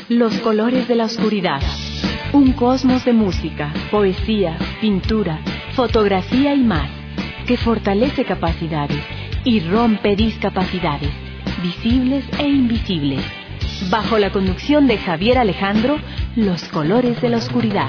Los colores de la oscuridad. Un cosmos de música, poesía, pintura, fotografía y más, que fortalece capacidades y rompe discapacidades, visibles e invisibles. Bajo la conducción de Javier Alejandro, Los colores de la oscuridad.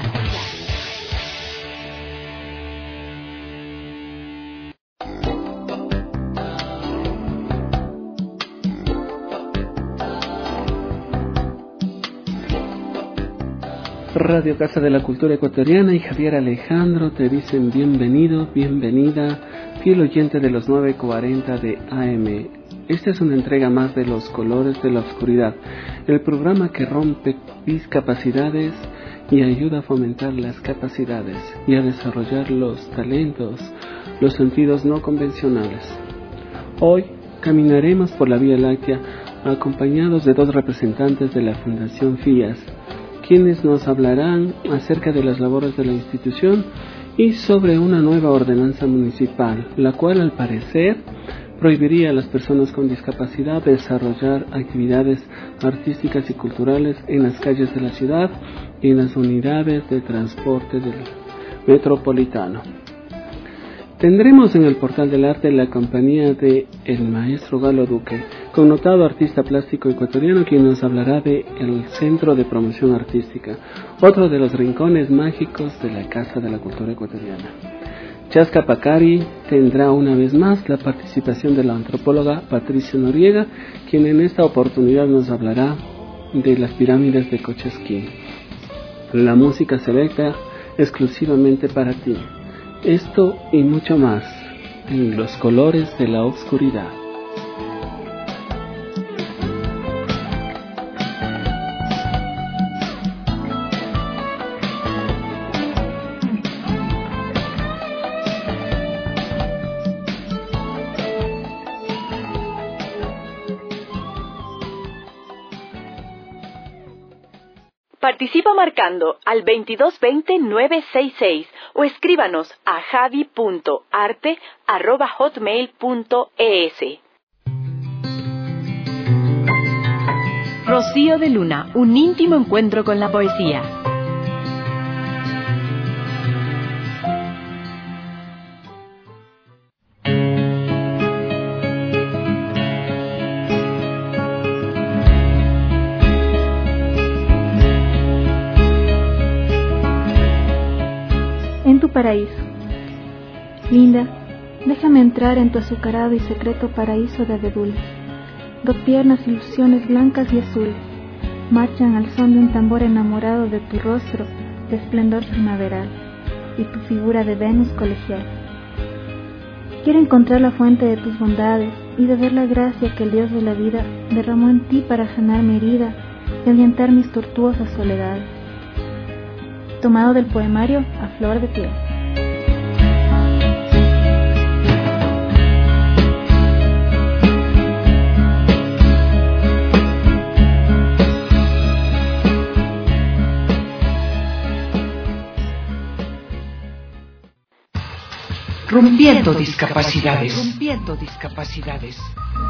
Radio Casa de la Cultura Ecuatoriana y Javier Alejandro te dicen bienvenido, bienvenida, fiel oyente de los 9:40 de AM. Esta es una entrega más de Los colores de la oscuridad, el programa que rompe discapacidades y ayuda a fomentar las capacidades y a desarrollar los talentos, los sentidos no convencionales. Hoy caminaremos por la Vía Láctea acompañados de dos representantes de la Fundación FIAS, quienes nos hablarán acerca de las labores de la institución y sobre una nueva ordenanza municipal, la cual al parecer prohibiría a las personas con discapacidad desarrollar actividades artísticas y culturales en las calles de la ciudad y en las unidades de transporte del metropolitano. Tendremos en el Portal del Arte la compañía de el maestro Galo Duque, connotado artista plástico ecuatoriano, quien nos hablará de el Centro de Promoción Artística, otro de los rincones mágicos de la Casa de la Cultura Ecuatoriana. Chasca Pacari tendrá una vez más la participación de la antropóloga Patricia Noriega, quien en esta oportunidad nos hablará de las pirámides de Cochesquín. La música selecta exclusivamente para ti. Esto y mucho más en Los colores de la oscuridad. Participa marcando al 2220-966 o escríbanos a javi.arte@hotmail.es. Rocío de Luna, un íntimo encuentro con la poesía. En tu paraíso. Linda, déjame entrar en tu azucarado y secreto paraíso de abedules. Dos tiernas ilusiones blancas y azules marchan al son de un tambor enamorado de tu rostro de esplendor primaveral y tu figura de Venus colegial. Quiero encontrar la fuente de tus bondades y beber la gracia que el Dios de la vida derramó en ti para sanar mi herida y ahuyentar mis tortuosas soledades. Tomado del poemario A Flor de Piel. Rompiendo discapacidades. Rompiendo discapacidades.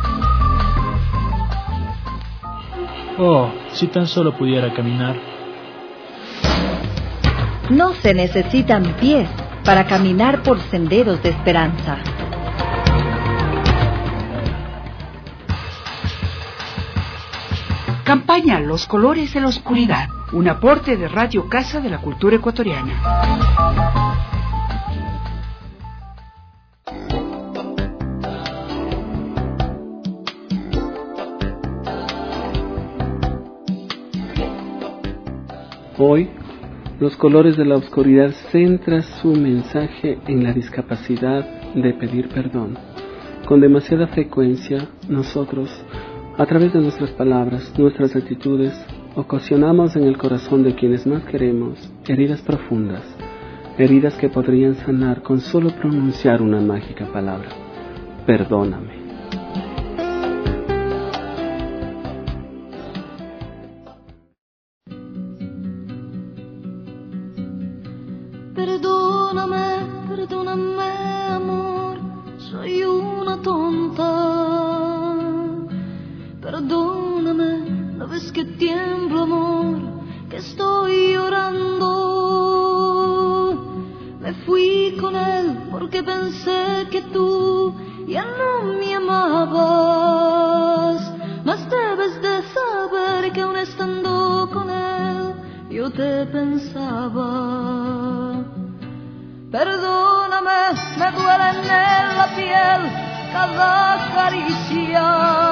Oh, si tan solo pudiera caminar. No se necesitan pies para caminar por senderos de esperanza. Campaña Los colores de la oscuridad, un aporte de Radio Casa de la Cultura Ecuatoriana. Hoy, Los colores de la oscuridad centra su mensaje en la discapacidad de pedir perdón. Con demasiada frecuencia, nosotros, a través de nuestras palabras, nuestras actitudes, ocasionamos en el corazón de quienes más queremos heridas profundas, heridas que podrían sanar con solo pronunciar una mágica palabra: perdóname. Perdóname, amor, soy una tonta. Perdóname, la vez que tiemblo, amor, pensé que tú ya no me amabas, mas debes de saber que aún estando con él yo te pensaba. Perdóname, me duele en la piel cada caricia.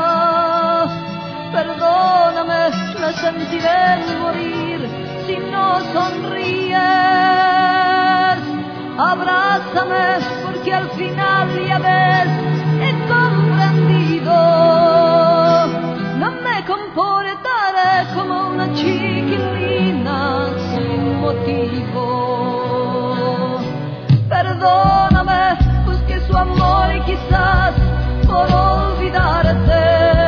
Perdóname, me sentiré morir si no sonríes. Abrázame, porque al final ya ves, he comprendido. No me comportaré como una chiquilina sin motivo. Perdóname, busqué su amor y quizás por olvidarte,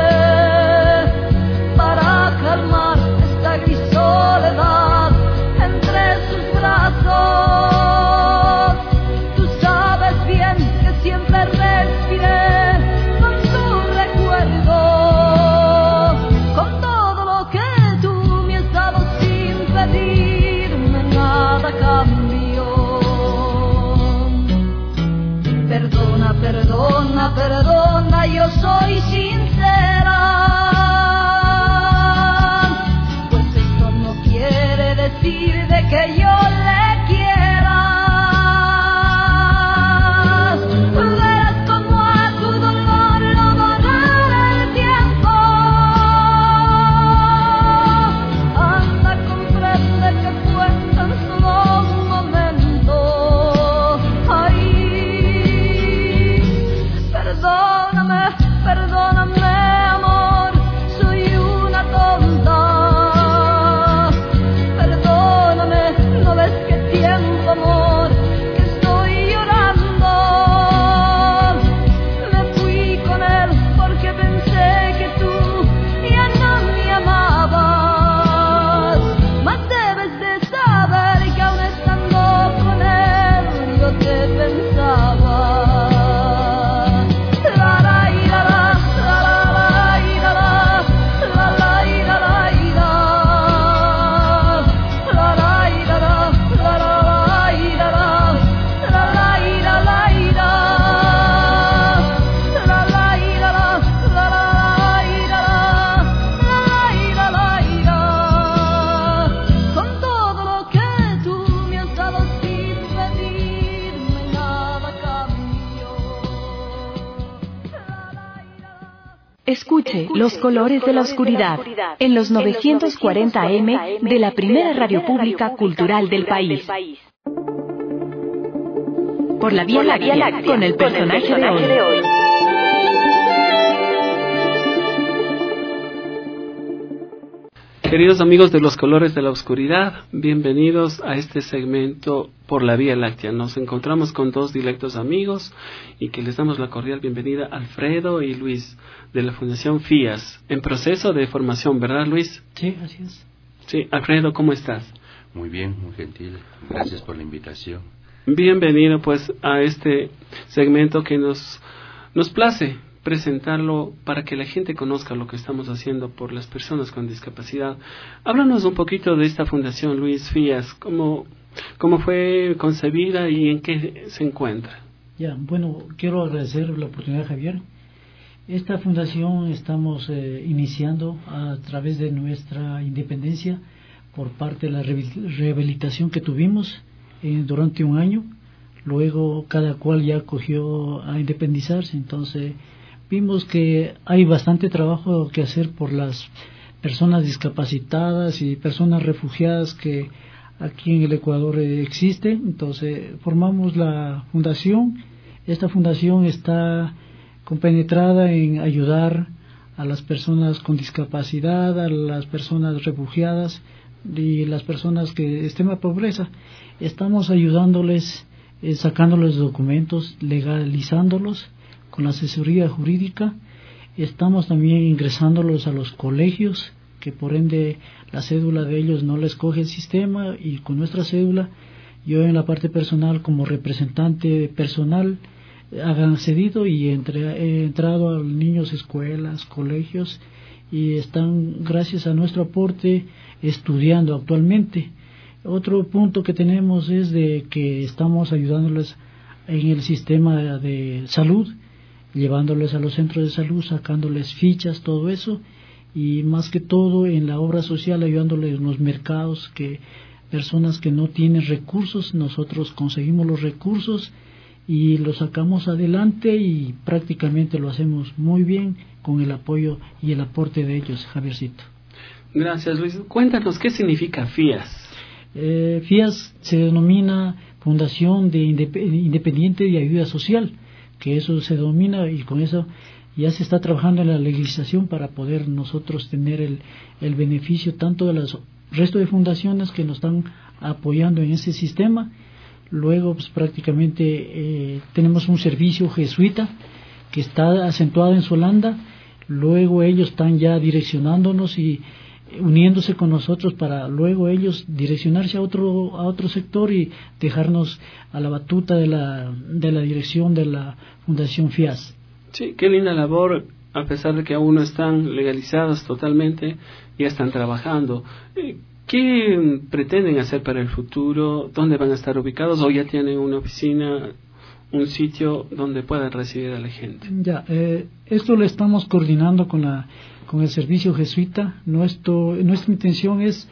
para calmar esta gris soledad entre sus brazos. Tú sabes bien que siempre respiré con tu recuerdo, con todo lo que tú me has dado sin pedirme nada a cambio. Perdona, perdona, perdona, yo soy sincera, pues esto no quiere decir de que yo le quiera. Verás como a tu dolor lo borrará el tiempo. Anda, comprende que fue tan solo un momento. Ay, perdóname, perdóname, amor, soy una tonta. Perdóname, no ves que tiempo, amor, que estoy llorando. Me fui con él porque pensé que tú ya no me amabas, mas debes de saber que aún estando con él yo te pensaba. Con todo lo que tú me has dado sin pedirme nada a cambio. Escuche Los Colores de la Oscuridad en los 940 AM de la primera radio pública cultural del país. Por la Vía Láctea, con el personaje de hoy. Queridos amigos de Los Colores de la Oscuridad, bienvenidos a este segmento Por la Vía Láctea. Nos encontramos con dos directos amigos y que les damos la cordial bienvenida, Alfredo y Luis, de la Fundación FIAS, en proceso de formación, ¿verdad, Luis? Sí, así es. Sí, Alfredo, ¿cómo estás? Muy bien, muy gentil. Gracias por la invitación. Bienvenido pues a este segmento que nos place presentarlo para que la gente conozca lo que estamos haciendo por las personas con discapacidad. Háblanos un poquito de esta fundación, Luis FIAS, cómo fue concebida y en qué se encuentra. Ya, bueno, quiero agradecer la oportunidad, Javier. Esta fundación estamos iniciando a través de nuestra independencia por parte de la rehabilitación que tuvimos durante un año. Luego cada cual ya cogió a independizarse, entonces vimos que hay bastante trabajo que hacer por las personas discapacitadas y personas refugiadas que aquí en el Ecuador existe. Entonces formamos la fundación. Esta fundación está compenetrada en ayudar a las personas con discapacidad, a las personas refugiadas y las personas que estén en la pobreza. Estamos ayudándoles, sacándoles documentos, legalizándolos con la asesoría jurídica. Estamos también ingresándolos a los colegios, que por ende la cédula de ellos no les coge el sistema, y con nuestra cédula, yo en la parte personal como representante personal han accedido y he entrado a niños, escuelas, colegios, y están, gracias a nuestro aporte, estudiando actualmente. Otro punto que tenemos es de que estamos ayudándoles en el sistema de salud, llevándoles a los centros de salud, sacándoles fichas, todo eso, y más que todo en la obra social, ayudándoles en los mercados, que personas que no tienen recursos, nosotros conseguimos los recursos y los sacamos adelante, y prácticamente lo hacemos muy bien con el apoyo y el aporte de ellos, Javiercito. Gracias, Luis. Cuéntanos, ¿qué significa FIAS? FIAS se denomina Fundación de Independiente de Ayuda Social, que eso se denomina, y con eso ya se está trabajando en la legislación para poder nosotros tener el beneficio tanto de los resto de fundaciones que nos están apoyando en ese sistema. Luego pues prácticamente tenemos un servicio jesuita que está acentuado en Solanda. Luego ellos están ya direccionándonos y uniéndose con nosotros para luego ellos direccionarse a otro sector y dejarnos a la batuta de la dirección de la Fundación FIAS. Sí, qué linda labor, a pesar de que aún no están legalizados totalmente, ya están trabajando. ¿Qué pretenden hacer para el futuro? ¿Dónde van a estar ubicados? ¿O ya tienen una oficina, un sitio donde puedan recibir a la gente? Ya, esto lo estamos coordinando con el servicio jesuita. Nuestra intención es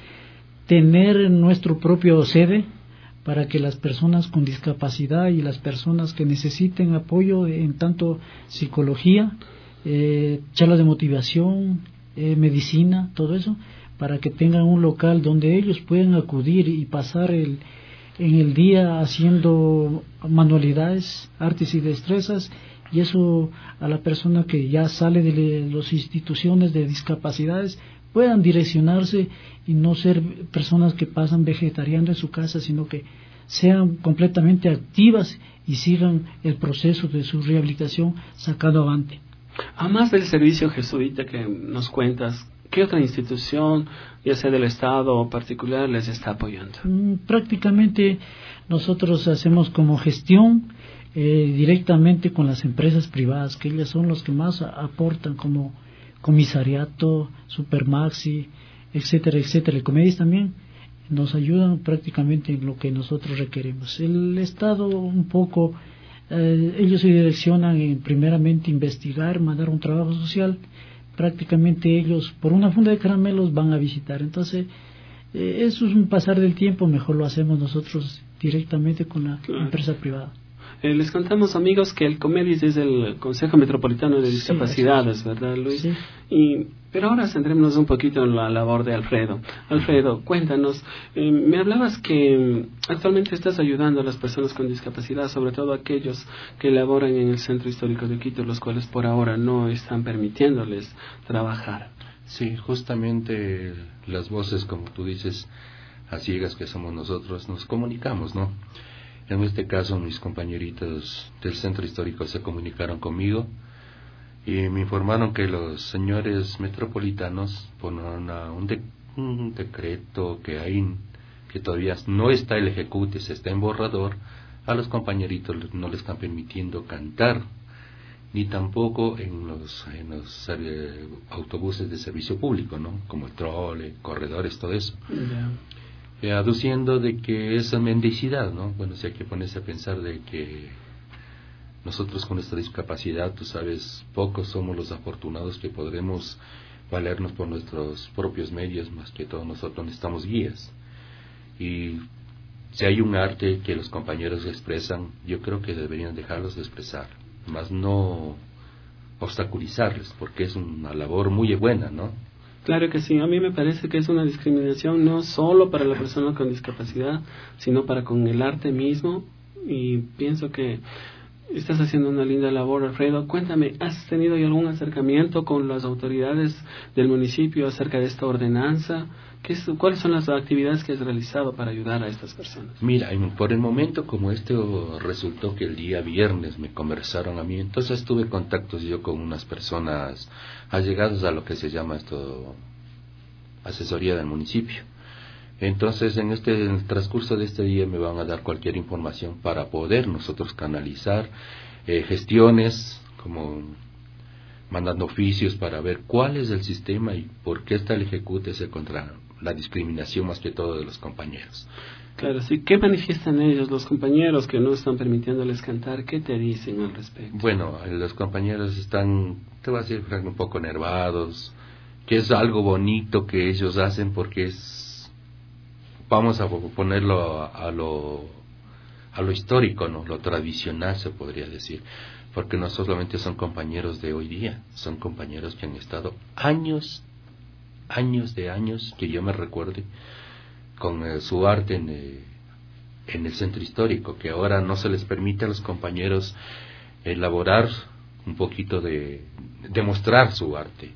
tener nuestro propio sede para que las personas con discapacidad y las personas que necesiten apoyo en tanto psicología, charlas de motivación, medicina, todo eso, para que tengan un local donde ellos puedan acudir y pasar en el día haciendo manualidades, artes y destrezas, y eso a la persona que ya sale de las instituciones de discapacidades puedan direccionarse y no ser personas que pasan vegetariando en su casa, sino que sean completamente activas y sigan el proceso de su rehabilitación sacado adelante. Además del servicio jesuita que nos cuentas, ¿qué otra institución, ya sea del Estado o particular, les está apoyando? Prácticamente nosotros hacemos como gestión directamente con las empresas privadas, que ellas son los que más aportan, como Comisariato, Supermaxi, etcétera, etcétera. El Comedis también nos ayudan prácticamente en lo que nosotros requerimos. El Estado un poco, ellos se direccionan en primeramente investigar, mandar un trabajo social. Prácticamente ellos por una funda de caramelos van a visitar. Entonces eso es un pasar del tiempo, mejor lo hacemos nosotros directamente con la empresa privada. Les contamos, amigos, que el Comedis es el Consejo Metropolitano de Discapacidades, sí, ¿verdad, Luis? Sí. Pero ahora centrémonos un poquito en la labor de Alfredo. Alfredo, cuéntanos, me hablabas que actualmente estás ayudando a las personas con discapacidad, sobre todo aquellos que laboran en el Centro Histórico de Quito, los cuales por ahora no están permitiéndoles trabajar. Sí, justamente las voces, como tú dices, a ciegas que somos nosotros, nos comunicamos, ¿no? En este caso, mis compañeritos del Centro Histórico se comunicaron conmigo y me informaron que los señores metropolitanos ponen un decreto que todavía no está el ejecute, se está en borrador. A los compañeritos no les están permitiendo cantar, ni tampoco en los autobuses de servicio público, ¿no? Como el trole, corredores, todo eso. Aduciendo de que es mendicidad, ¿no? Bueno, si hay que ponerse a pensar de que nosotros con nuestra discapacidad, tú sabes, pocos somos los afortunados que podremos valernos por nuestros propios medios, más que todos nosotros necesitamos guías. Y si hay un arte que los compañeros expresan, yo creo que deberían dejarlos de expresar, más no obstaculizarles, porque es una labor muy buena, ¿no? Claro que sí, a mí me parece que es una discriminación no solo para la persona con discapacidad, sino para con el arte mismo, y pienso que estás haciendo una linda labor, Alfredo. Cuéntame, ¿has tenido ya algún acercamiento con las autoridades del municipio acerca de esta ordenanza? ¿Cuáles son las actividades que has realizado para ayudar a estas personas? Mira, por el momento, como esto resultó que el día viernes me conversaron a mí, entonces tuve contactos yo con unas personas allegadas a lo que se llama asesoría del municipio. Entonces, en el transcurso de este día me van a dar cualquier información para poder nosotros canalizar gestiones, como mandando oficios para ver cuál es el sistema y por qué está el ejecútese contra la discriminación más que todo de los compañeros. Claro, sí. ¿Qué manifiestan ellos, los compañeros que no están permitiéndoles cantar? ¿Qué te dicen al respecto? Bueno, los compañeros están, te voy a decir, Frank, un poco nervados, que es algo bonito que ellos hacen porque es, vamos a ponerlo a lo histórico, ¿no? Lo tradicional se podría decir, porque no solamente son compañeros de hoy día, son compañeros que han estado años que yo me recuerde con su arte en el centro histórico, que ahora no se les permite a los compañeros elaborar un poquito de demostrar su arte,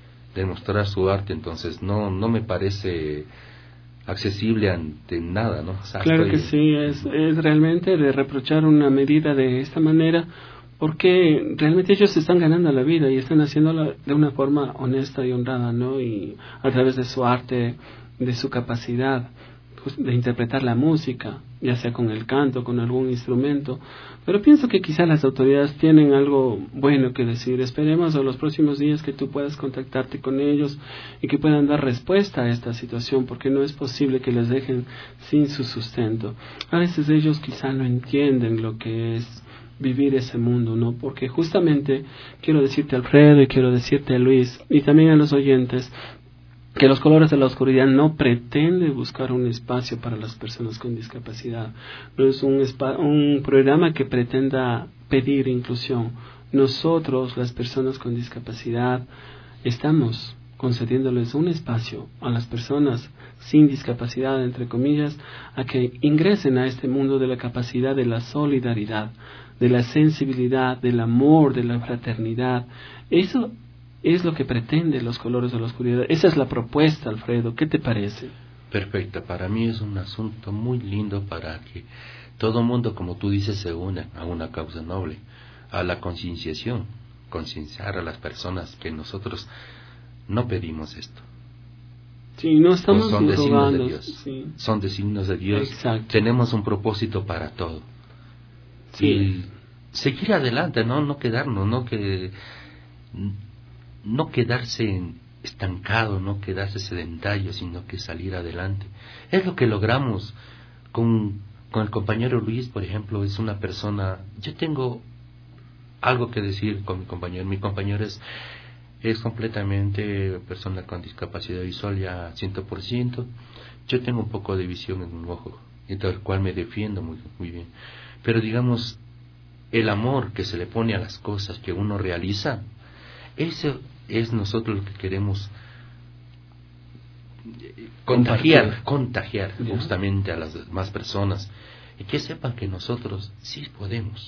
entonces no me parece accesible ante nada, ¿no? O sea, claro que sí, es realmente de reprochar una medida de esta manera, porque realmente ellos están ganando la vida y están haciéndola de una forma honesta y honrada, ¿no? Y a través de su arte, de su capacidad de interpretar la música, ya sea con el canto, con algún instrumento. Pero pienso que quizá las autoridades tienen algo bueno que decir. Esperemos a los próximos días que tú puedas contactarte con ellos y que puedan dar respuesta a esta situación, porque no es posible que les dejen sin su sustento. A veces ellos quizá no entienden lo que es vivir ese mundo, ¿no? Porque justamente quiero decirte, Alfredo, y quiero decirte, Luis, y también a los oyentes, que Los Colores de la Oscuridad no pretende buscar un espacio para las personas con discapacidad. No es un programa que pretenda pedir inclusión. Nosotros, las personas con discapacidad, estamos concediéndoles un espacio a las personas sin discapacidad, entre comillas, a que ingresen a este mundo de la capacidad de la solidaridad, de la sensibilidad, del amor, de la fraternidad. Eso es lo que pretende Los Colores de la Oscuridad. Esa es la propuesta, Alfredo. ¿Qué te parece? Perfecto. Para mí es un asunto muy lindo para que todo mundo, como tú dices, se una a una causa noble, a la concienciación, concienciar a las personas que nosotros no pedimos esto. Sí, no estamos son designios de Dios. Sí. Son designios de Dios. Exacto. Tenemos un propósito para todo. Sí. Y seguir adelante, no quedarnos, no quedarse estancado, no quedarse sedentario, sino que salir adelante. Es lo que logramos con el compañero Luis, por ejemplo. Es una persona, yo tengo algo que decir con mi compañero. Mi compañero es completamente persona con discapacidad visual ya 100%. Yo tengo un poco de visión en un ojo, y del cual me defiendo muy bien. Pero digamos, el amor que se le pone a las cosas que uno realiza, eso es nosotros lo que queremos contagiar justamente a las demás personas, y que sepan que nosotros sí podemos.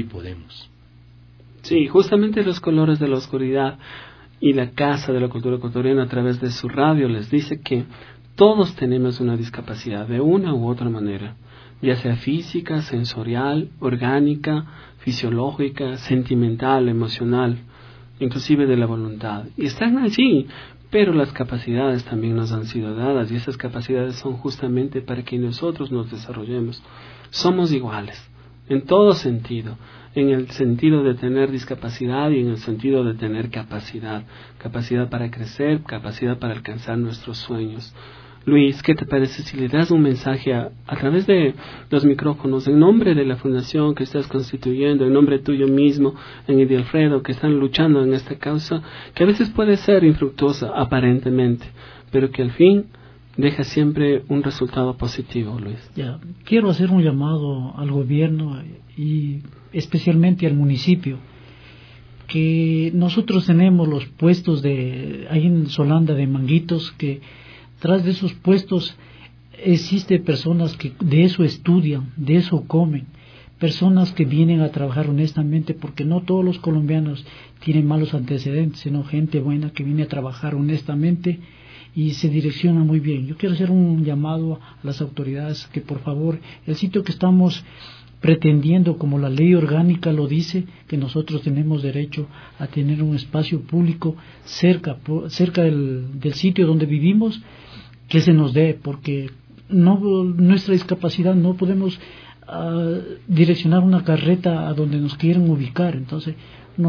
Sí, justamente Los Colores de la Oscuridad y la Casa de la Cultura Ecuatoriana, a través de su radio, les dice que todos tenemos una discapacidad de una u otra manera, ya sea física, sensorial, orgánica, fisiológica, sentimental, emocional, inclusive de la voluntad, y están allí, pero las capacidades también nos han sido dadas, y esas capacidades son justamente para que nosotros nos desarrollemos. Somos iguales, en todo sentido, en el sentido de tener discapacidad y en el sentido de tener capacidad para crecer, capacidad para alcanzar nuestros sueños. Luis, ¿qué te parece si le das un mensaje a través de los micrófonos, en nombre de la fundación que estás constituyendo, en nombre tuyo mismo, en el de Alfredo, que están luchando en esta causa, que a veces puede ser infructuosa aparentemente, pero que al fin deja siempre un resultado positivo, Luis? Quiero hacer un llamado al gobierno y especialmente al municipio, que nosotros tenemos los puestos ahí en Solanda de Manguitos, que tras de esos puestos existen personas que de eso estudian, de eso comen, personas que vienen a trabajar honestamente, porque no todos los colombianos tienen malos antecedentes, sino gente buena que viene a trabajar honestamente y se direcciona muy bien. Yo quiero hacer un llamado a las autoridades que por favor, el sitio que estamos pretendiendo, como la ley orgánica lo dice, que nosotros tenemos derecho a tener un espacio público cerca del sitio donde vivimos, que se nos dé, porque nuestra discapacidad no podemos direccionar una carreta a donde nos quieren ubicar. Entonces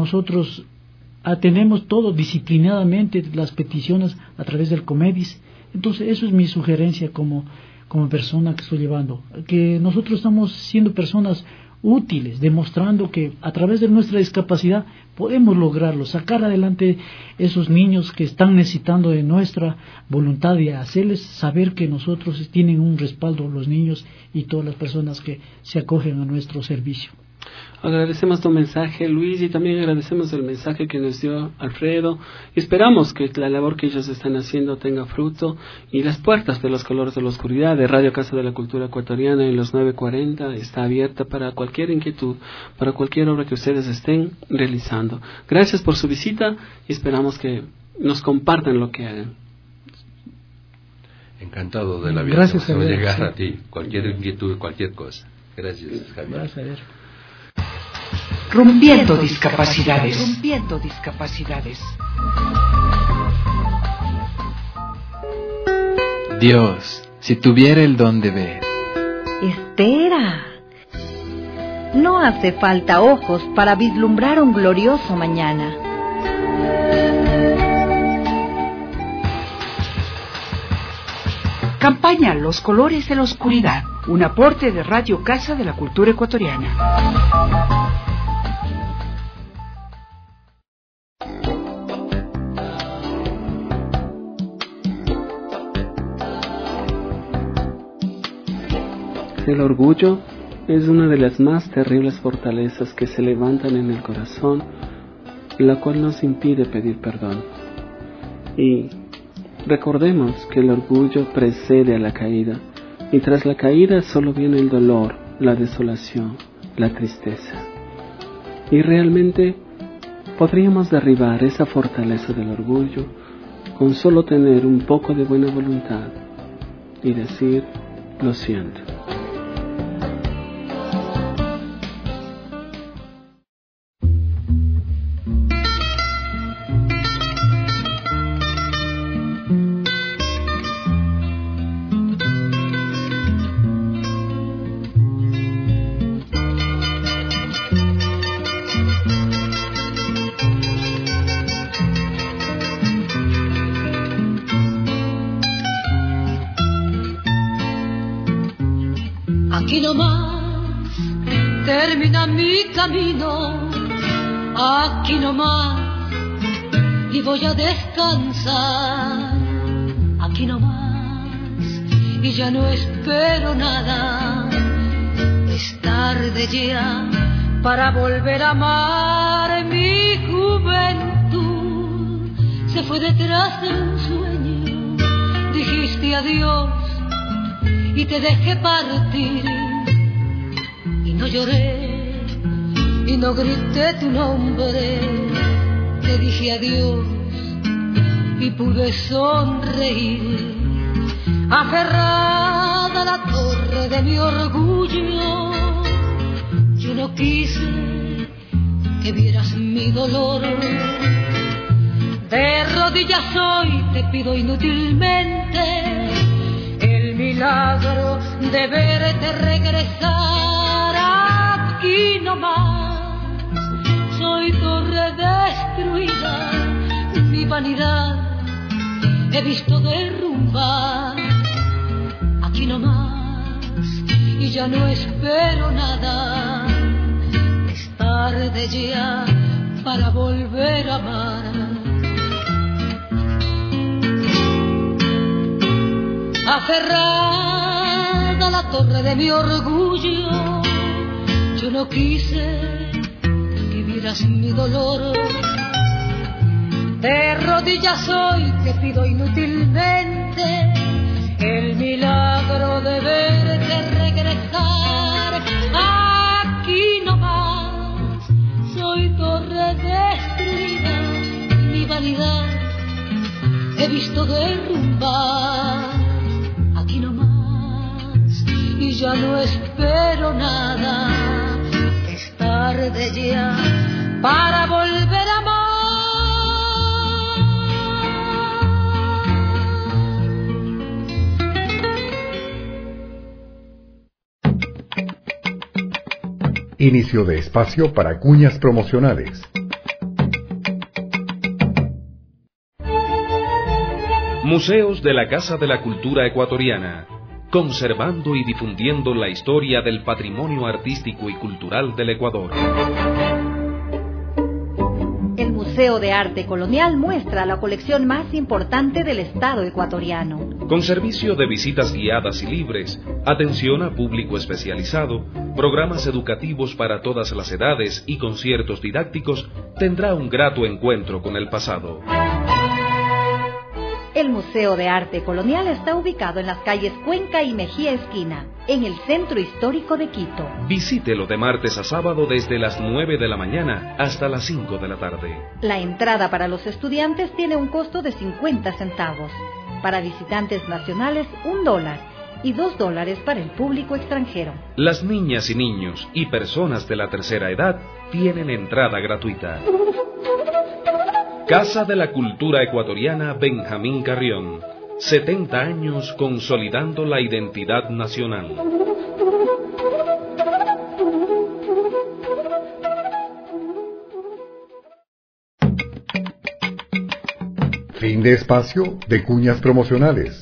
nosotros atendemos todo disciplinadamente las peticiones a través del Comedis. Entonces, eso es mi sugerencia como persona que estoy llevando, que nosotros estamos siendo personas útiles, demostrando que a través de nuestra discapacidad podemos lograrlo, sacar adelante esos niños que están necesitando de nuestra voluntad y hacerles saber que nosotros tienen un respaldo, los niños y todas las personas que se acogen a nuestro servicio. Agradecemos tu mensaje, Luis, y también agradecemos el mensaje que nos dio Alfredo. Esperamos que la labor que ellos están haciendo tenga fruto, y las puertas de los colores de la oscuridad de Radio Casa de la Cultura Ecuatoriana en los 940 está abierta para cualquier inquietud, para cualquier obra que ustedes estén realizando. Gracias por su visita y esperamos que nos compartan lo que hagan. Encantado de la vida. Gracias, de Javier. llegar a ti, cualquier inquietud, cualquier cosa. Gracias, Javier. Gracias, Javier. Rompiendo discapacidades. Rompiendo discapacidades. Dios, si tuviera el don de ver. Espera. No hace falta ojos para vislumbrar un glorioso mañana. Campaña Los Colores de la Oscuridad. Un aporte de Radio Casa de la Cultura Ecuatoriana. El orgullo es una de las más terribles fortalezas que se levantan en el corazón, la cual nos impide pedir perdón. Y recordemos que el orgullo precede a la caída, y tras la caída solo viene el dolor, la desolación, la tristeza. Y realmente podríamos derribar esa fortaleza del orgullo con solo tener un poco de buena voluntad y decir, lo siento. Aquí nomás termina mi camino, aquí nomás y voy a descansar, aquí nomás y ya no espero nada, es tarde ya para volver a amar. Mi juventud se fue detrás de un sueño, dijiste adiós y te dejé partir, y no lloré y no grité tu nombre, te dije adiós y pude sonreír, aferrada a la torre de mi orgullo. Yo no quise que vieras mi dolor, de rodillas hoy te pido inútilmente el milagro de verte regresar. Aquí nomás soy torre destruida, mi vanidad he visto derrumbar. Aquí nomás y ya no espero nada, es tarde ya para volver a amar. Aferrada a la torre de mi orgullo, yo no quise que vieras mi dolor, de rodillas hoy te pido inútilmente el milagro de verte regresar. Aquí nomás soy torre destruida, mi vanidad he visto derrumbar. Aquí nomás y ya no espero nada, es tarde ya para volver a amar. Inicio de espacio para cuñas promocionales. Museos de la Casa de la Cultura Ecuatoriana, conservando y difundiendo la historia del patrimonio artístico y cultural del Ecuador. El Museo de Arte Colonial muestra la colección más importante del Estado ecuatoriano. Con servicio de visitas guiadas y libres, atención a público especializado, programas educativos para todas las edades y conciertos didácticos, tendrá un grato encuentro con el pasado. El Museo de Arte Colonial está ubicado en las calles Cuenca y Mejía Esquina, en el centro histórico de Quito. Visítelo de martes a sábado desde las 9 de la mañana hasta las 5 de la tarde. La entrada para los estudiantes tiene un costo de 50 centavos. Para visitantes nacionales, $1 y $2 para el público extranjero. Las niñas y niños y personas de la tercera edad tienen entrada gratuita. Casa de la Cultura Ecuatoriana Benjamín Carrión. 70 años consolidando la identidad nacional. Fin de espacio de cuñas promocionales.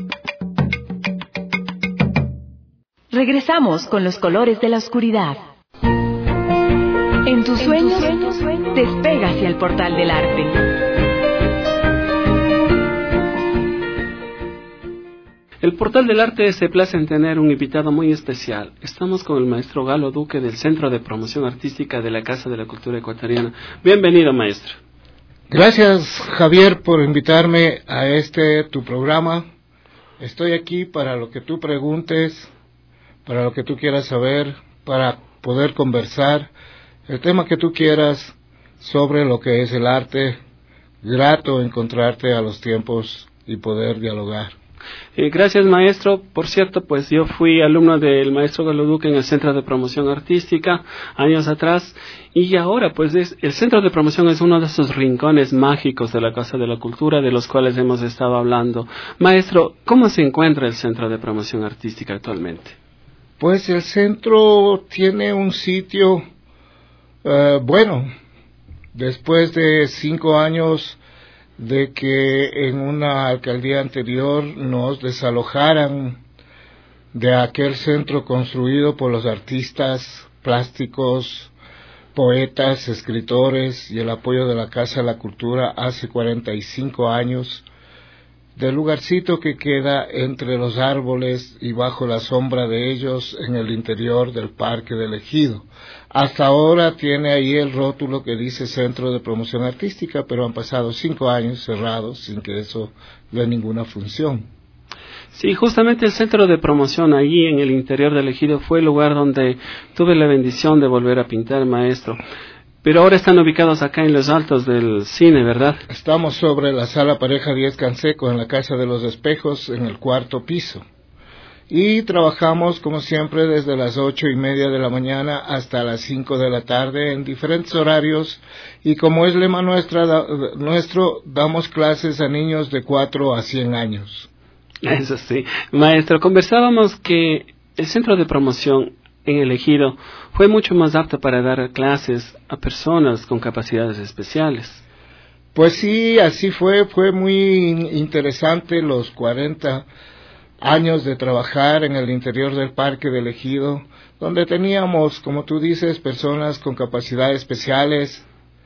Regresamos con los colores de la oscuridad. En tus sueños, despega hacia el portal del arte. El portal del arte se place en tener un invitado muy especial. Estamos con el maestro Galo Duque del Centro de Promoción Artística de la Casa de la Cultura Ecuatoriana. Bienvenido, maestro. Gracias, Javier, por invitarme a tu programa. Estoy aquí para lo que tú preguntes, para lo que tú quieras saber, para poder conversar el tema que tú quieras sobre lo que es el arte. Grato encontrarte a los tiempos y poder dialogar. Gracias, maestro. Por cierto, pues yo fui alumno del maestro Galo Duque en el Centro de Promoción Artística años atrás, y ahora pues el Centro de Promoción es uno de esos rincones mágicos de la Casa de la Cultura de los cuales hemos estado hablando. Maestro, ¿cómo se encuentra el Centro de Promoción Artística actualmente? Pues el centro tiene un sitio bueno. Después de 5 años de que en una alcaldía anterior nos desalojaran de aquel centro construido por los artistas plásticos, poetas, escritores y el apoyo de la Casa de la Cultura hace 45 años, del lugarcito que queda entre los árboles y bajo la sombra de ellos en el interior del Parque del Ejido. Hasta ahora tiene ahí el rótulo que dice Centro de Promoción Artística, pero han pasado 5 años cerrados sin que eso dé ninguna función. Sí, justamente el Centro de Promoción allí en el interior del Ejido fue el lugar donde tuve la bendición de volver a pintar, maestro. Pero ahora están ubicados acá en los altos del cine, ¿verdad? Estamos sobre la Sala Pareja 10 Canseco, en la Casa de los Espejos, en el 4º piso. Y trabajamos, como siempre, desde las 8:30 de la mañana hasta las 5 de la tarde, en diferentes horarios. Y como es lema nuestro, damos clases a niños de 4 a 100 años. Eso sí. Maestro, conversábamos que el Centro de Promoción en el Ejido fue mucho más apto para dar clases a personas con capacidades especiales. Pues sí, así fue muy interesante los 40 años de trabajar en el interior del Parque del Ejido, donde teníamos, como tú dices, personas con capacidades especiales.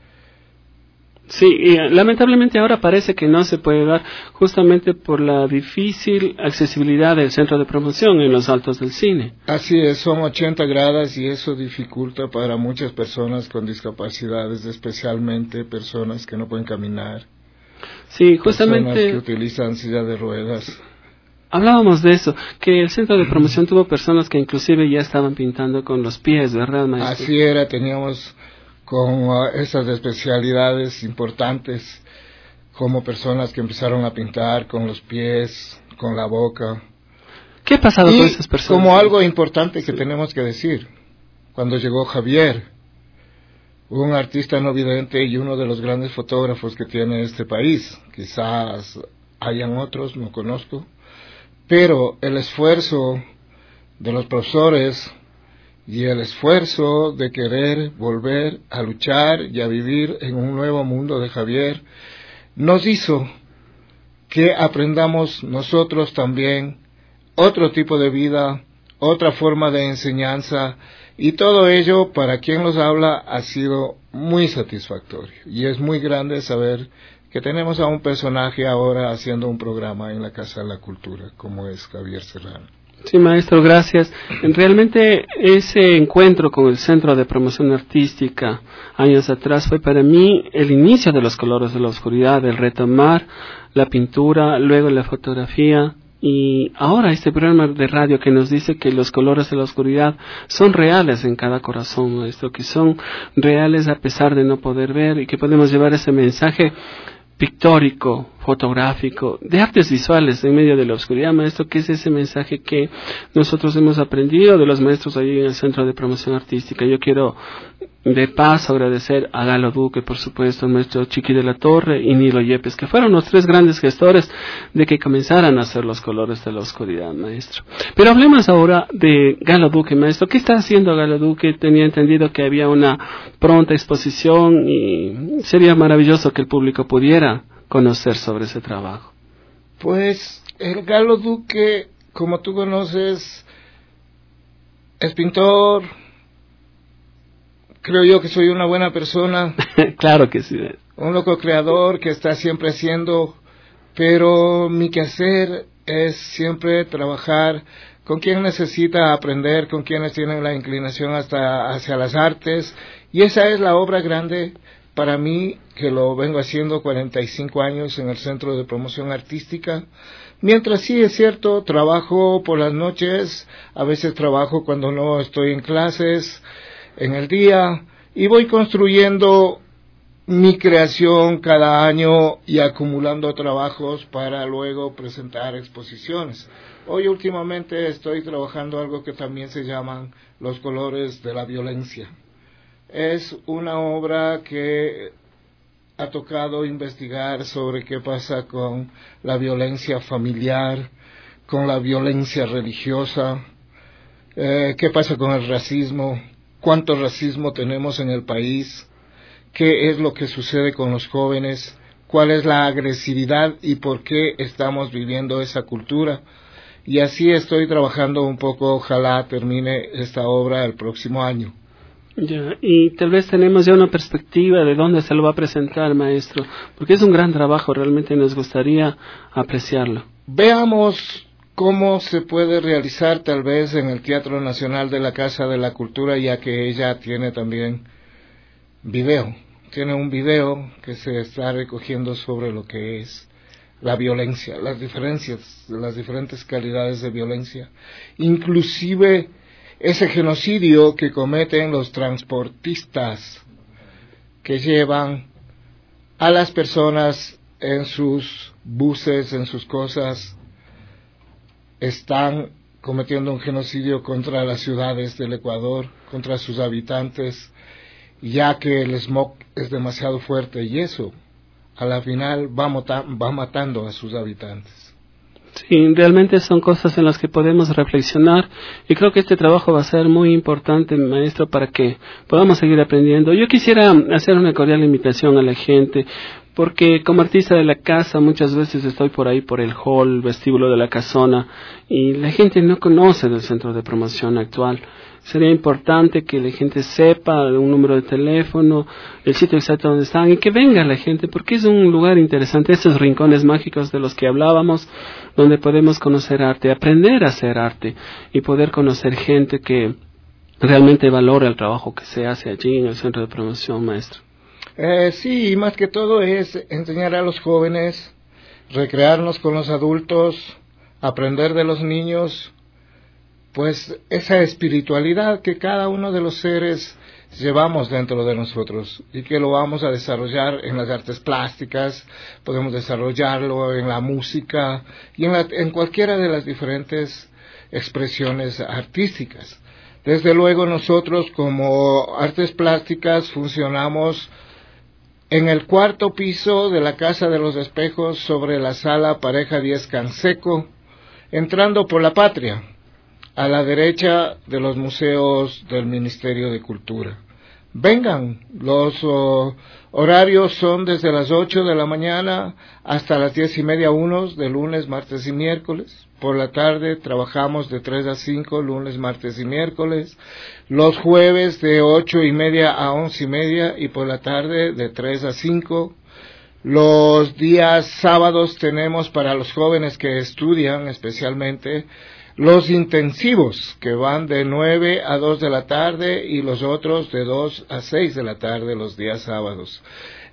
Sí, y lamentablemente ahora parece que no se puede dar justamente por la difícil accesibilidad del Centro de Promoción en los altos del cine. Así es, son 80 gradas y eso dificulta para muchas personas con discapacidades, especialmente personas que no pueden caminar. Sí, justamente. Personas que utilizan silla de ruedas. Hablábamos de eso, que el Centro de Promoción tuvo personas que inclusive ya estaban pintando con los pies, ¿verdad, maestro? Así era, teníamos con esas especialidades importantes, como personas que empezaron a pintar con los pies, con la boca. ¿Qué ha pasado con esas personas? Como algo importante que tenemos que decir, cuando llegó Javier, un artista no vidente y uno de los grandes fotógrafos que tiene este país, quizás hayan otros, no conozco, pero el esfuerzo de los profesores y el esfuerzo de querer volver a luchar y a vivir en un nuevo mundo de Javier nos hizo que aprendamos nosotros también otro tipo de vida, otra forma de enseñanza, y todo ello para quien nos habla ha sido muy satisfactorio. Y es muy grande saber que tenemos a un personaje ahora haciendo un programa en la Casa de la Cultura, como es Javier Serrano. Sí, maestro, gracias. Realmente ese encuentro con el Centro de Promoción Artística años atrás fue para mí el inicio de los colores de la oscuridad, el retomar la pintura, luego la fotografía, y ahora este programa de radio que nos dice que los colores de la oscuridad son reales en cada corazón, maestro, que son reales a pesar de no poder ver, y que podemos llevar ese mensaje pictórico, fotográfico, de artes visuales en medio de la oscuridad, maestro, que es ese mensaje que nosotros hemos aprendido de los maestros allí en el Centro de Promoción Artística. Yo quiero de paso agradecer a Galo Duque, por supuesto, al maestro Chiqui de la Torre y Nilo Yepes, que fueron los tres grandes gestores de que comenzaran a hacer los colores de la oscuridad, maestro. Pero hablemos ahora de Galo Duque, maestro. ¿Qué está haciendo Galo Duque? Tenía entendido que había una pronta exposición y sería maravilloso que el público pudiera conocer sobre ese trabajo. Pues el Galo Duque, como tú conoces, es pintor. Creo yo que soy una buena persona. Claro que sí. Un loco creador que está siempre haciendo, pero mi quehacer es siempre trabajar con quien necesita aprender, con quienes tienen la inclinación hacia las artes, y esa es la obra grande para mí, que lo vengo haciendo 45 años en el Centro de Promoción Artística. Mientras sí es cierto, trabajo por las noches, a veces trabajo cuando no estoy en clases, en el día, y voy construyendo mi creación cada año y acumulando trabajos para luego presentar exposiciones. Hoy últimamente estoy trabajando algo que también se llaman los colores de la violencia. Es una obra que ha tocado investigar sobre qué pasa con la violencia familiar, con la violencia religiosa, qué pasa con el racismo, cuánto racismo tenemos en el país, qué es lo que sucede con los jóvenes, cuál es la agresividad y por qué estamos viviendo esa cultura. Y así estoy trabajando un poco, ojalá termine esta obra el próximo año. Ya, y tal vez tenemos ya una perspectiva de dónde se lo va a presentar, maestro, porque es un gran trabajo, realmente nos gustaría apreciarlo. Veamos cómo se puede realizar tal vez en el Teatro Nacional de la Casa de la Cultura, ya que ella tiene también video. Tiene un video que se está recogiendo sobre lo que es la violencia, las diferencias, las diferentes calidades de violencia, inclusive ese genocidio que cometen los transportistas que llevan a las personas en sus buses, en sus cosas. Están cometiendo un genocidio contra las ciudades del Ecuador, contra sus habitantes, ya que el smog es demasiado fuerte y eso a la final va matando a sus habitantes. Sí, realmente son cosas en las que podemos reflexionar y creo que este trabajo va a ser muy importante, maestro, para que podamos seguir aprendiendo. Yo quisiera hacer una cordial invitación a la gente, porque como artista de la casa muchas veces estoy por ahí por el hall, vestíbulo de la casona, y la gente no conoce del Centro de Promoción actual. Sería importante que la gente sepa un número de teléfono, el sitio exacto donde están, y que venga la gente, porque es un lugar interesante, esos rincones mágicos de los que hablábamos, donde podemos conocer arte, aprender a hacer arte, y poder conocer gente que realmente valora el trabajo que se hace allí en el Centro de Promoción, maestro. Sí, más que todo es enseñar a los jóvenes, recrearnos con los adultos, aprender de los niños, pues esa espiritualidad que cada uno de los seres llevamos dentro de nosotros y que lo vamos a desarrollar en las artes plásticas, podemos desarrollarlo en la música y en cualquiera de las diferentes expresiones artísticas. Desde luego nosotros como artes plásticas funcionamos en el cuarto piso de la Casa de los Espejos sobre la sala Pareja 10 Canseco, entrando por la Patria, a la derecha de los museos del Ministerio de Cultura. vengan. Los horarios son desde las 8 de la mañana hasta las 10:30, unos de lunes, martes y miércoles. Por la tarde trabajamos de 3 a 5, lunes, martes y miércoles. Los jueves de 8:30 a 11:30 y por la tarde de 3 a 5. Los días sábados tenemos para los jóvenes que estudian especialmente los intensivos, que van de 9 a 2 de la tarde y los otros de 2 a 6 de la tarde los días sábados.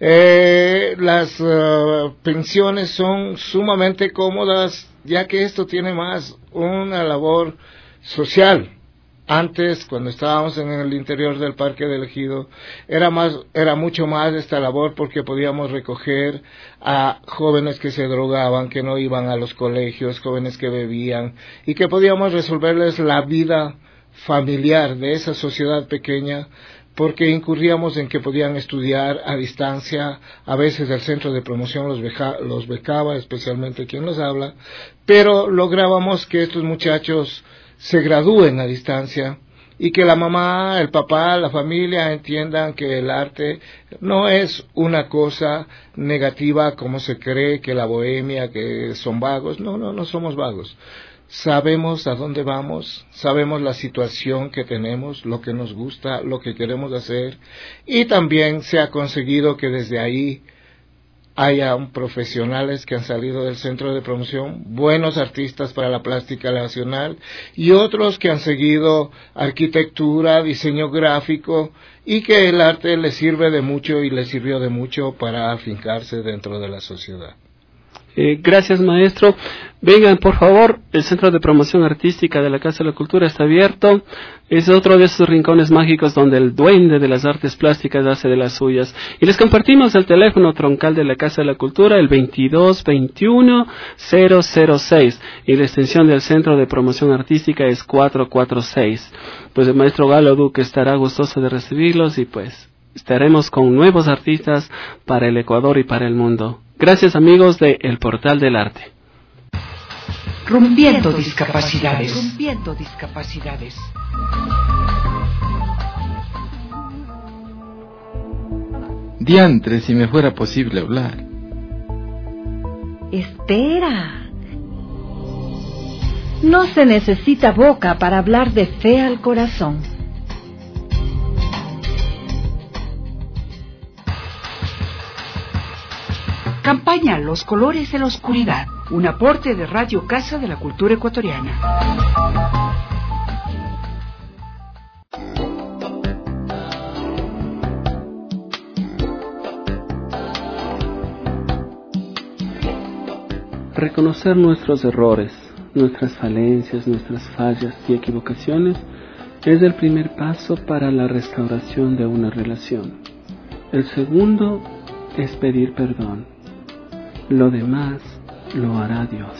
Las pensiones son sumamente cómodas, ya que esto tiene más una labor social. Antes, cuando estábamos en el interior del Parque del Ejido, era mucho más esta labor, porque podíamos recoger a jóvenes que se drogaban, que no iban a los colegios, jóvenes que bebían, y que podíamos resolverles la vida familiar de esa sociedad pequeña, porque incurríamos en que podían estudiar a distancia. A veces el centro de promoción los becaba, especialmente quien los habla, pero lográbamos que estos muchachos se gradúen a distancia y que la mamá, el papá, la familia entiendan que el arte no es una cosa negativa como se cree, que la bohemia, que son vagos. No somos vagos. Sabemos a dónde vamos, sabemos la situación que tenemos, lo que nos gusta, lo que queremos hacer, y también se ha conseguido que desde ahí hayan profesionales que han salido del centro de promoción, buenos artistas para la plástica nacional, y otros que han seguido arquitectura, diseño gráfico, y que el arte les sirve de mucho y les sirvió de mucho para afincarse dentro de la sociedad. Gracias, maestro. Vengan, por favor, el Centro de Promoción Artística de la Casa de la Cultura está abierto. Es otro de esos rincones mágicos donde el duende de las artes plásticas hace de las suyas. Y les compartimos el teléfono troncal de la Casa de la Cultura, el 2221-006. Y la extensión del Centro de Promoción Artística es 446. Pues el maestro Galo Duque estará gustoso de recibirlos y pues estaremos con nuevos artistas para el Ecuador y para el mundo. Gracias, amigos de El Portal del Arte. Rompiendo discapacidades. Rompiendo discapacidades. Diantre, si me fuera posible hablar. Espera. No se necesita boca para hablar de fe al corazón. Campaña Los Colores de la Oscuridad, un aporte de Radio Casa de la Cultura Ecuatoriana. Reconocer nuestros errores, nuestras falencias, nuestras fallas y equivocaciones es el primer paso para la restauración de una relación. El segundo es pedir perdón. Lo demás lo hará Dios.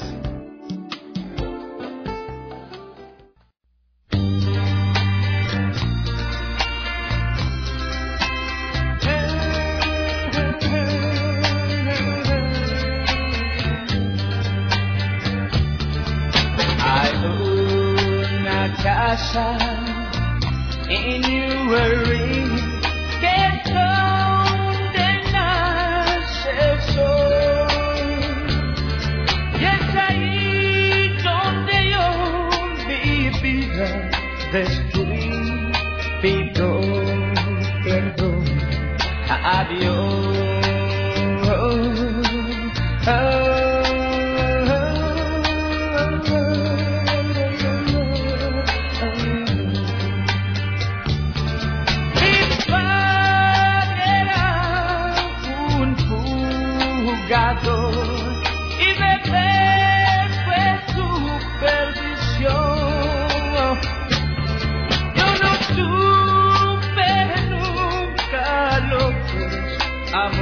Hay una casa en Newbury que es donde nace el sol, y es ahí donde yo mi vida destruí. Pido perdón a Dios. Y beber fue su perdición. Yo no supe nunca lo que es amor.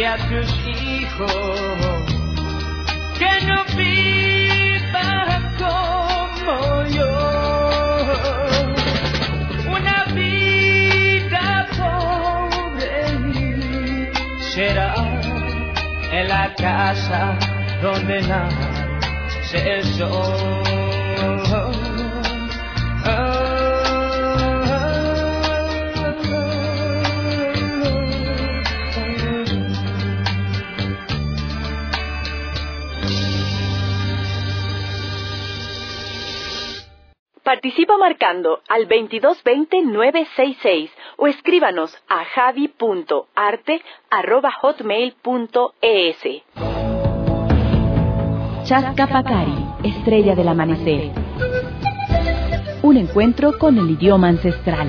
a tus hijos que no vivan como yo. Una vida pobre será en la casa donde nace el sol. Participa marcando al 2220-966 o escríbanos a javi.arte@hotmail.es. Chascapacari, estrella del amanecer. Un encuentro con el idioma ancestral.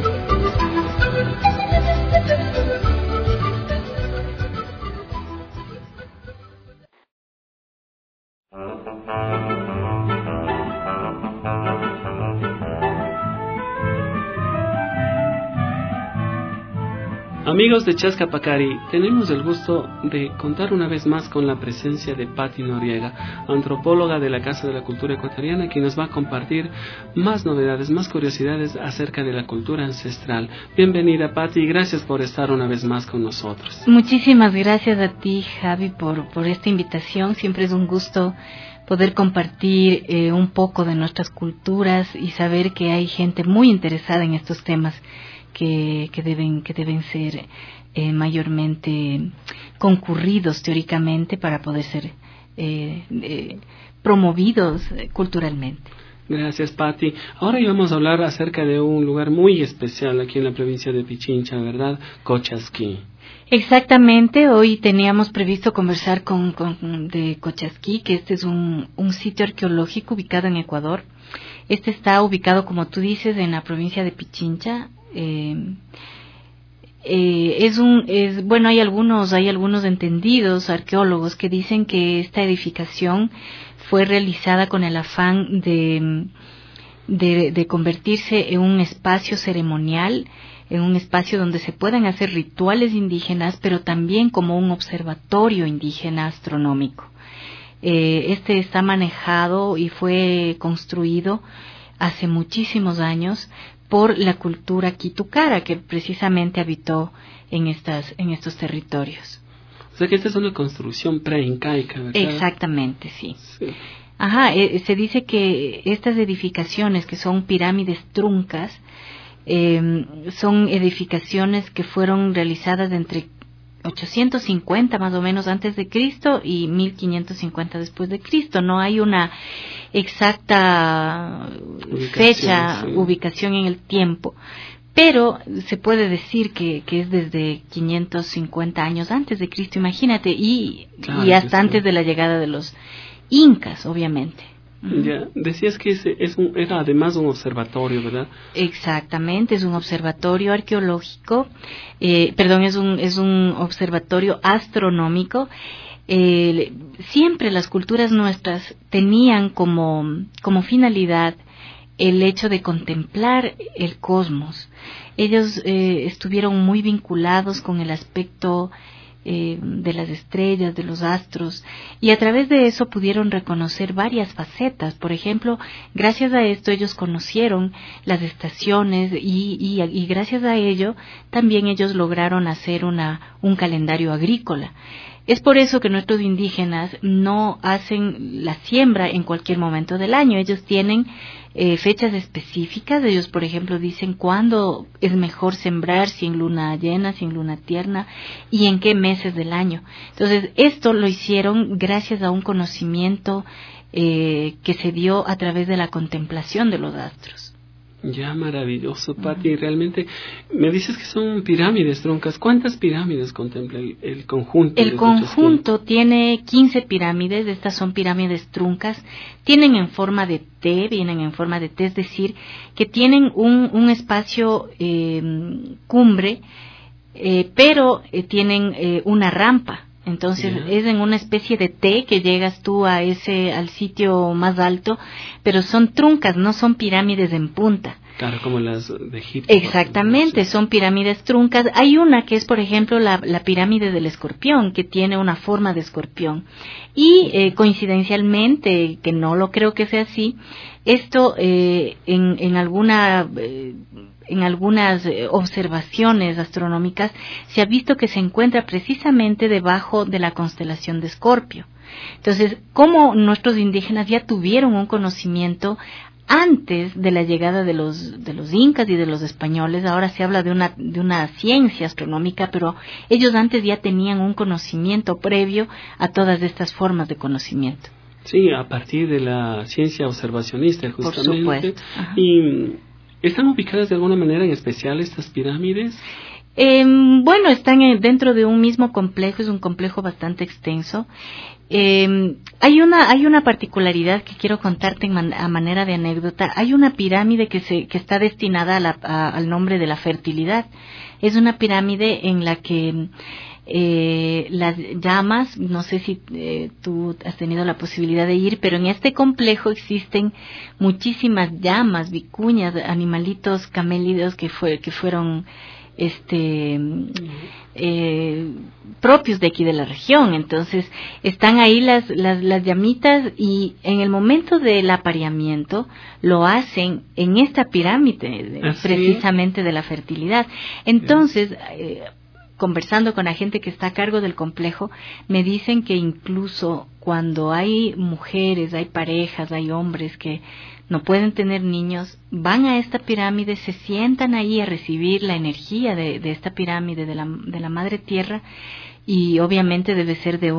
Amigos de Chascapacari, tenemos el gusto de contar una vez más con la presencia de Patti Noriega, antropóloga de la Casa de la Cultura Ecuatoriana, quien nos va a compartir más novedades, más curiosidades acerca de la cultura ancestral. Bienvenida, Patti, y gracias por estar una vez más con nosotros. Muchísimas gracias a ti, Javi, por esta invitación. Siempre es un gusto poder compartir un poco de nuestras culturas y saber que hay gente muy interesada en estos temas que deben ser mayormente concurridos teóricamente para poder ser promovidos culturalmente. Gracias, Patti. Ahora íbamos a hablar acerca de un lugar muy especial aquí en la provincia de Pichincha, ¿verdad? Cochasquí. Exactamente, hoy teníamos previsto conversar de Cochasquí, que este es un sitio arqueológico ubicado en Ecuador. Este está ubicado, como tú dices, en la provincia de Pichincha. Hay algunos entendidos arqueólogos que dicen que esta edificación fue realizada con el afán de convertirse en un espacio ceremonial, en un espacio donde se puedan hacer rituales indígenas, pero también como un observatorio indígena astronómico. Este está manejado y fue construido hace muchísimos años por la cultura quitucara, que precisamente habitó en estos territorios. O sea que esta es una construcción pre-incaica, ¿verdad? Exactamente, sí. Ajá, se dice que estas edificaciones, que son pirámides truncas, son edificaciones que fueron realizadas entre 850 más o menos antes de Cristo y 1550 después de Cristo. No hay una exacta ubicación en el tiempo, pero se puede decir que es desde 550 años antes de Cristo, imagínate, y hasta antes de la llegada de los incas, obviamente. Ya, decías que era además un observatorio, ¿verdad? Exactamente, es un observatorio arqueológico, es un observatorio astronómico. Siempre las culturas nuestras tenían como finalidad el hecho de contemplar el cosmos. Ellos estuvieron muy vinculados con el aspecto de las estrellas, de los astros, y a través de eso pudieron reconocer varias facetas. Por ejemplo, gracias a esto ellos conocieron las estaciones y gracias a ello también ellos lograron hacer un calendario agrícola. Es por eso que nuestros indígenas no hacen la siembra en cualquier momento del año. Ellos tienen fechas específicas. Ellos, por ejemplo, dicen cuándo es mejor sembrar, si en luna llena, si en luna tierna, y en qué meses del año. Entonces, esto lo hicieron gracias a un conocimiento que se dio a través de la contemplación de los astros. Ya, maravilloso, Patti. Realmente me dices que son pirámides truncas. ¿Cuántas pirámides contempla el conjunto? El conjunto tiene 15 pirámides. Estas son pirámides truncas. Vienen en forma de T, es decir, que tienen un espacio cumbre, pero tienen una rampa. Entonces es en una especie de T que llegas tú al sitio más alto, pero son truncas, no son pirámides en punta. Claro, como las de Egipto. Exactamente, son pirámides truncas. Hay una que es, por ejemplo, la pirámide del escorpión, que tiene una forma de escorpión. Y coincidencialmente, que no lo creo que sea así, esto en algunas observaciones astronómicas se ha visto que se encuentra precisamente debajo de la constelación de Escorpio. Entonces, como nuestros indígenas ya tuvieron un conocimiento antes de la llegada de los incas y de los españoles, ahora se habla de una ciencia astronómica, pero ellos antes ya tenían un conocimiento previo a todas estas formas de conocimiento. Sí, a partir de la ciencia observacionista, justamente. Por supuesto. Ajá. ¿Y están ubicadas de alguna manera en especial estas pirámides? Bueno, están dentro de un mismo complejo, es un complejo bastante extenso. Hay una particularidad que quiero contarte a manera de anécdota. Hay una pirámide que está destinada al nombre de la fertilidad. Es una pirámide en la que las llamas, no sé si tú has tenido la posibilidad de ir, pero en este complejo existen muchísimas llamas, vicuñas, animalitos camélidos que fueron propios de aquí de la región. Entonces están ahí las llamitas, y en el momento del apareamiento lo hacen en esta pirámide precisamente de la fertilidad. Entonces conversando con la gente que está a cargo del complejo, me dicen que incluso cuando hay mujeres, hay parejas, hay hombres que no pueden tener niños, van a esta pirámide, se sientan ahí a recibir la energía de esta pirámide, de la Madre Tierra, y obviamente debe ser de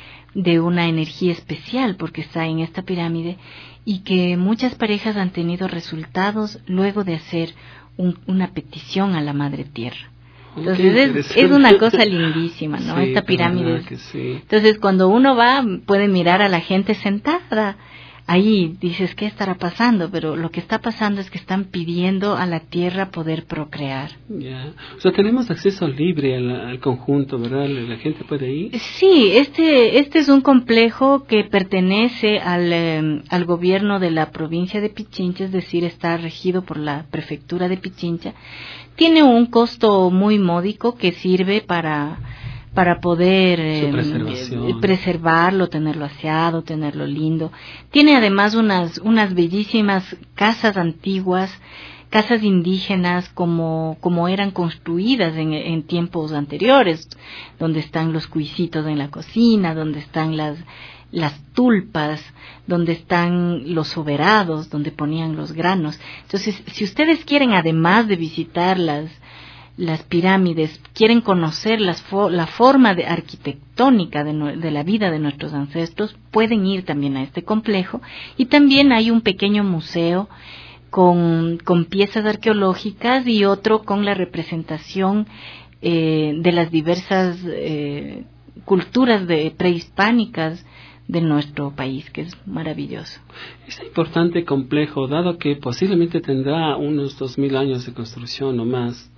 una energía especial porque está en esta pirámide, y que muchas parejas han tenido resultados luego de hacer una petición a la Madre Tierra. Entonces es una cosa lindísima, ¿no? Sí, esta pirámide. Sí. Entonces cuando uno va, puede mirar a la gente sentada ahí, dices, ¿qué estará pasando? Pero lo que está pasando es que están pidiendo a la tierra poder procrear. Ya. O sea, tenemos acceso libre al conjunto, ¿verdad? ¿La gente puede ir? Sí, este es un complejo que pertenece al gobierno de la provincia de Pichincha, es decir, está regido por la prefectura de Pichincha. Tiene un costo muy módico que sirve para poder preservarlo, tenerlo aseado, tenerlo lindo. Tiene además unas bellísimas casas antiguas, casas indígenas como eran construidas en tiempos anteriores, donde están los cuisitos en la cocina, donde están las tulpas, donde están los soberados, donde ponían los granos. Entonces, si ustedes quieren, además de visitar las pirámides, quieren conocer la forma arquitectónica de la vida de nuestros ancestros, pueden ir también a este complejo. Y también hay un pequeño museo con piezas arqueológicas y otro con la representación de las diversas culturas prehispánicas de nuestro país, que es maravilloso. Este importante complejo, dado que posiblemente tendrá unos 2000 años de construcción o más,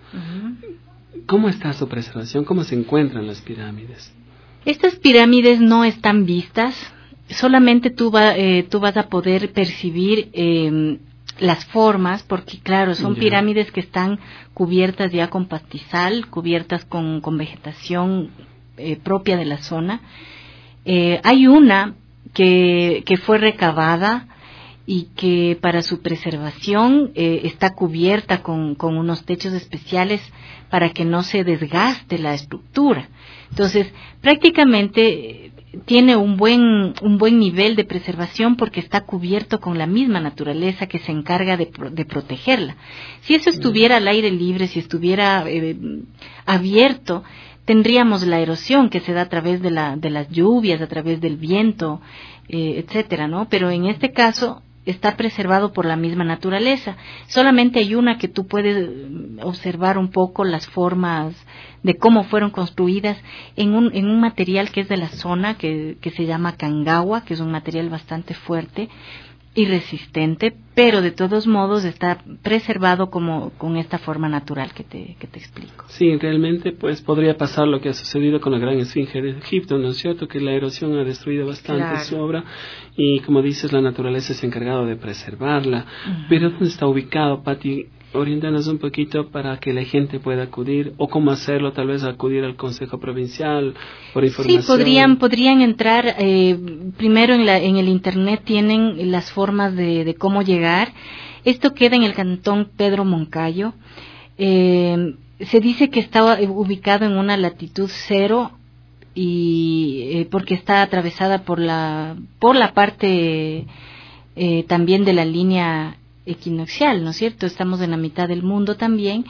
¿cómo está su preservación? ¿Cómo se encuentran las pirámides? Estas pirámides no están vistas, solamente tú vas a poder percibir las formas, porque claro, son pirámides que están cubiertas ya con pastizal, cubiertas con vegetación propia de la zona. Hay una que fue recavada y que para su preservación está cubierta con unos techos especiales para que no se desgaste la estructura. Entonces, prácticamente tiene un buen nivel de preservación porque está cubierto con la misma naturaleza que se encarga de protegerla. Si eso estuviera al aire libre, si estuviera abierto, tendríamos la erosión que se da a través de las lluvias, a través del viento, etcétera, ¿no? Pero en este caso está preservado por la misma naturaleza. Solamente hay una que tú puedes observar un poco las formas de cómo fueron construidas en un material que es de la zona, que se llama cangawa, que es un material bastante fuerte, y resistente, pero de todos modos está preservado como con esta forma natural que te explico. Sí, realmente pues podría pasar lo que ha sucedido con la gran esfinge de Egipto, ¿no es cierto? Que la erosión ha destruido bastante su obra y, como dices, la naturaleza se ha encargado de preservarla. Pero ¿dónde está ubicado, Pati? Oriéntanos un poquito para que la gente pueda acudir, o cómo hacerlo, tal vez acudir al Consejo Provincial por información. Sí, podrían entrar, primero en el internet tienen las formas de cómo llegar. Esto queda en el cantón Pedro Moncayo. Se dice que está ubicado en una latitud 0 y porque está atravesada por la parte también de la línea equinoccial, ¿no es cierto? Estamos en la mitad del mundo también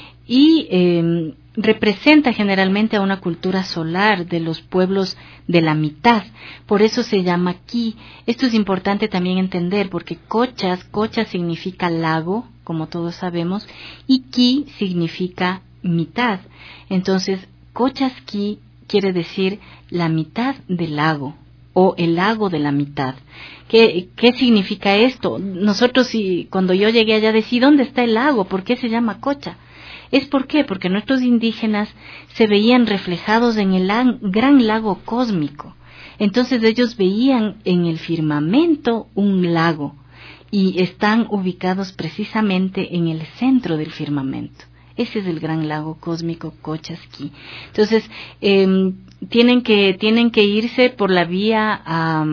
y representa generalmente a una cultura solar de los pueblos de la mitad, por eso se llama Ki. Esto es importante también entender porque Cocha significa lago, como todos sabemos, y Ki significa mitad. Entonces, Cochasqui quiere decir la mitad del lago o el lago de la mitad. ¿Qué significa esto? Nosotros, cuando yo llegué allá, decía, ¿dónde está el lago? ¿Por qué se llama Cocha? ¿Por qué? Porque nuestros indígenas se veían reflejados en el gran lago cósmico. Entonces ellos veían en el firmamento un lago y están ubicados precisamente en el centro del firmamento. Ese es el gran lago cósmico Cochasqui. Entonces, tienen que irse por la vía a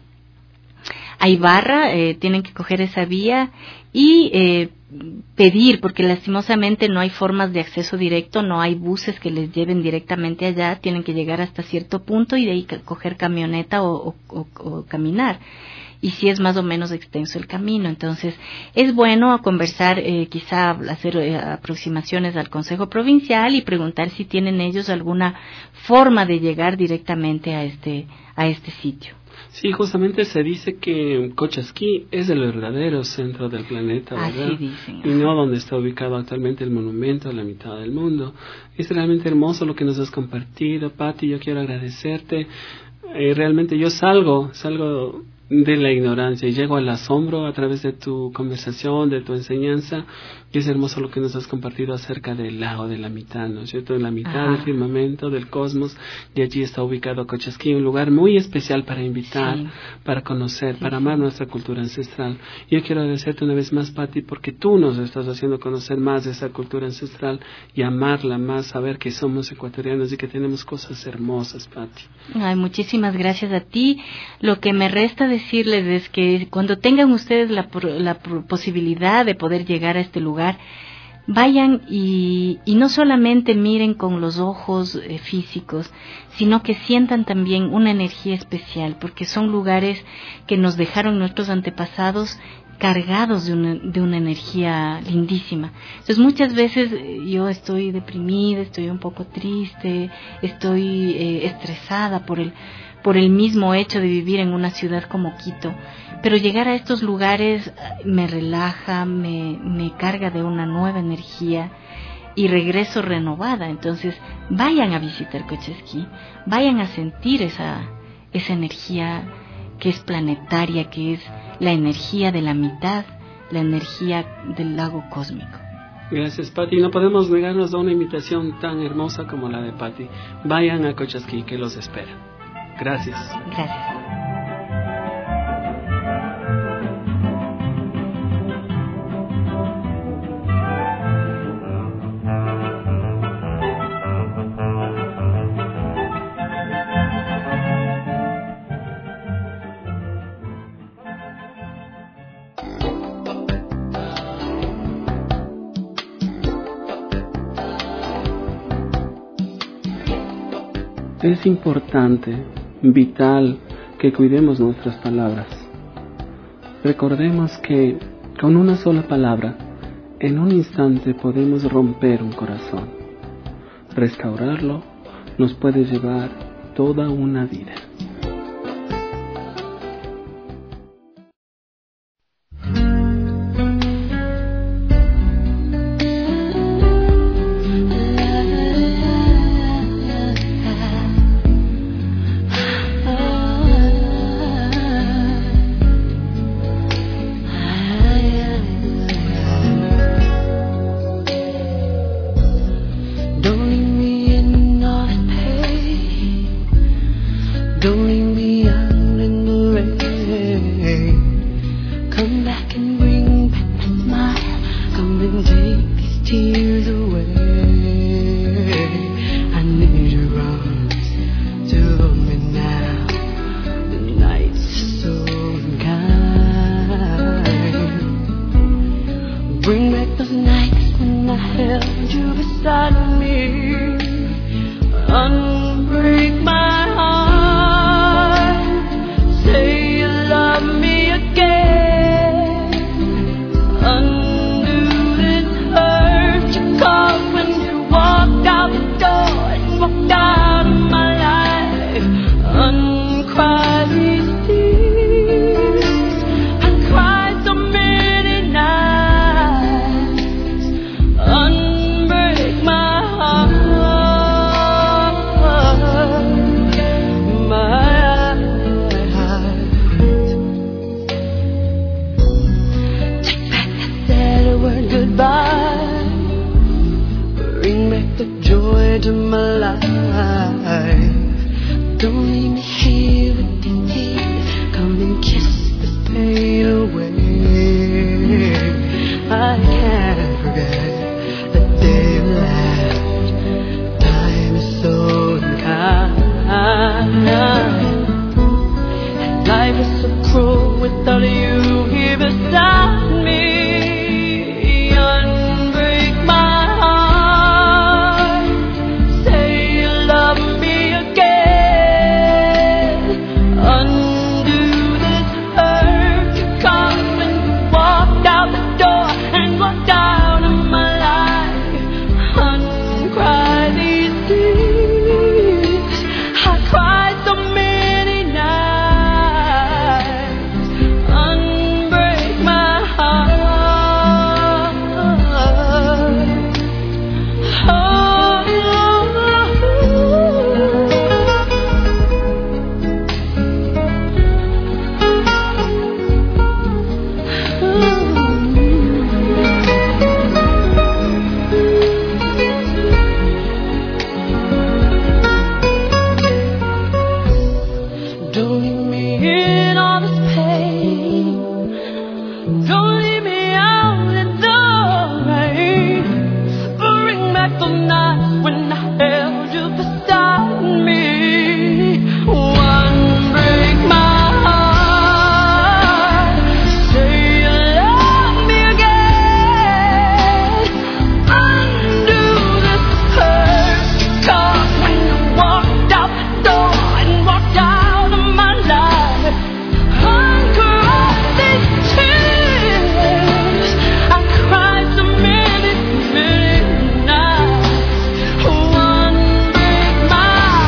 Ibarra, tienen que coger esa vía y pedir, porque lastimosamente no hay formas de acceso directo, no hay buses que les lleven directamente allá, tienen que llegar hasta cierto punto y de ahí coger camioneta o caminar. Y sí es más o menos extenso el camino. Entonces, es bueno conversar, quizá hacer aproximaciones al Consejo Provincial y preguntar si tienen ellos alguna forma de llegar directamente a este sitio. Sí, justamente se dice que Cochasqui es el verdadero centro del planeta, ¿verdad? Así dicen. Y no donde está ubicado actualmente el monumento a la mitad del mundo. Es realmente hermoso lo que nos has compartido, Pati. Yo quiero agradecerte. Realmente yo salgo de la ignorancia y llego al asombro a través de tu conversación, de tu enseñanza, y es hermoso lo que nos has compartido acerca del lago de la mitad, ¿no es cierto? En la mitad del firmamento, del cosmos, y allí está ubicado Cochasqui, un lugar muy especial para invitar, para conocer, para amar nuestra cultura ancestral. Y yo quiero agradecerte una vez más, Pati, porque tú nos estás haciendo conocer más de esa cultura ancestral y amarla más, saber que somos ecuatorianos y que tenemos cosas hermosas, Pati. Ay, muchísimas gracias a ti. Lo que me resta decirles es que cuando tengan ustedes la posibilidad de poder llegar a este lugar, vayan y no solamente miren con los ojos físicos, sino que sientan también una energía especial, porque son lugares que nos dejaron nuestros antepasados cargados de una energía lindísima. Entonces muchas veces yo estoy deprimida, estoy un poco triste, estoy estresada por el mismo hecho de vivir en una ciudad como Quito, pero llegar a estos lugares me relaja, me carga de una nueva energía y regreso renovada. Entonces vayan a visitar Cochasqui, vayan a sentir esa energía que es planetaria, que es la energía de la mitad, la energía del lago cósmico. Gracias, Pati. No podemos negarnos a una invitación tan hermosa como la de Pati. Vayan a Cochasqui, que los espera. Gracias. Gracias. Es importante, vital, que cuidemos nuestras palabras. Recordemos que con una sola palabra, en un instante podemos romper un corazón. Restaurarlo nos puede llevar toda una vida. when I held you beside me. Unbreak my heart, say you love me again. Undo this hurt you caused when you walked out the door and walked out of my life. Uncry these tears, I cried so many nights. Unbreak my heart, my heart. Take back that sad word goodbye. Bring back the joy to my life. Don't leave me here with the tears. Come and kiss the pain away. I can't forget the day you left. Time is so unkind. Life is so cruel without you here beside me. Unbreak my heart, say you love me again. Undo this hurt you caused when you walked out the door and walked out of my life. Uncry these tears, I cried so many nights. Unbreak my heart. Don't leave me in all this pain. Don't leave me out in the rain. Bring back the nights when I held you beside me. Unbreak my heart, say you love me again. Undo this hurt you caused when you walked out the door and walked out of my life. Uncry these tears, I cried so many, many nights. Unbreak my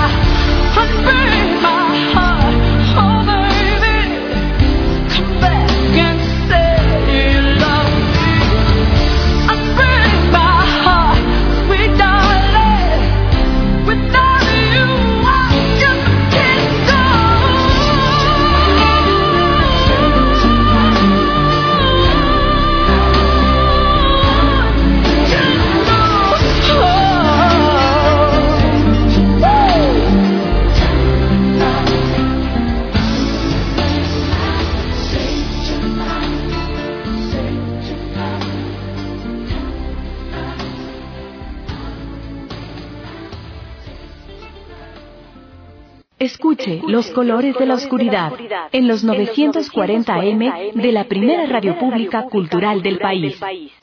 heart, oh baby, come back and say you love me. Unbreak my heart, sweet darling, without you I just can't go. Escuche Los Colores de la Oscuridad en los 940 AM de la primera radio pública cultural del país.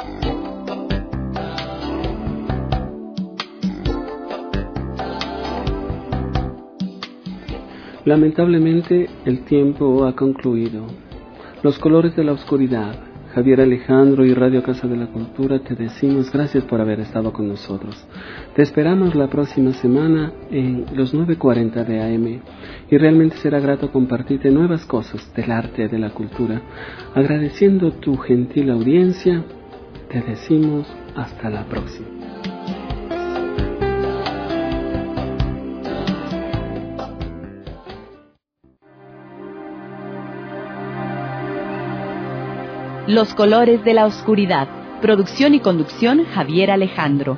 Lamentablemente, el tiempo ha concluido. Los Colores de la Oscuridad, Javier Alejandro y Radio Casa de la Cultura, te decimos gracias por haber estado con nosotros. Te esperamos la próxima semana en los 9:40 de AM y realmente será grato compartirte nuevas cosas del arte y de la cultura. Agradeciendo tu gentil audiencia, te decimos hasta la próxima. Los Colores de la Oscuridad. Producción y conducción Javier Alejandro.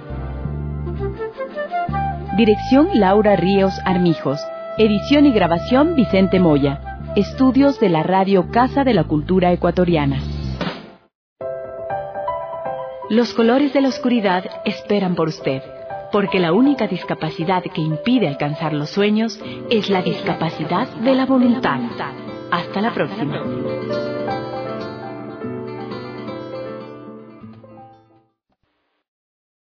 Dirección Laura Ríos Armijos. Edición y grabación Vicente Moya. Estudios de la Radio Casa de la Cultura Ecuatoriana. Los Colores de la Oscuridad esperan por usted, porque la única discapacidad que impide alcanzar los sueños es la discapacidad de la voluntad. Hasta la próxima.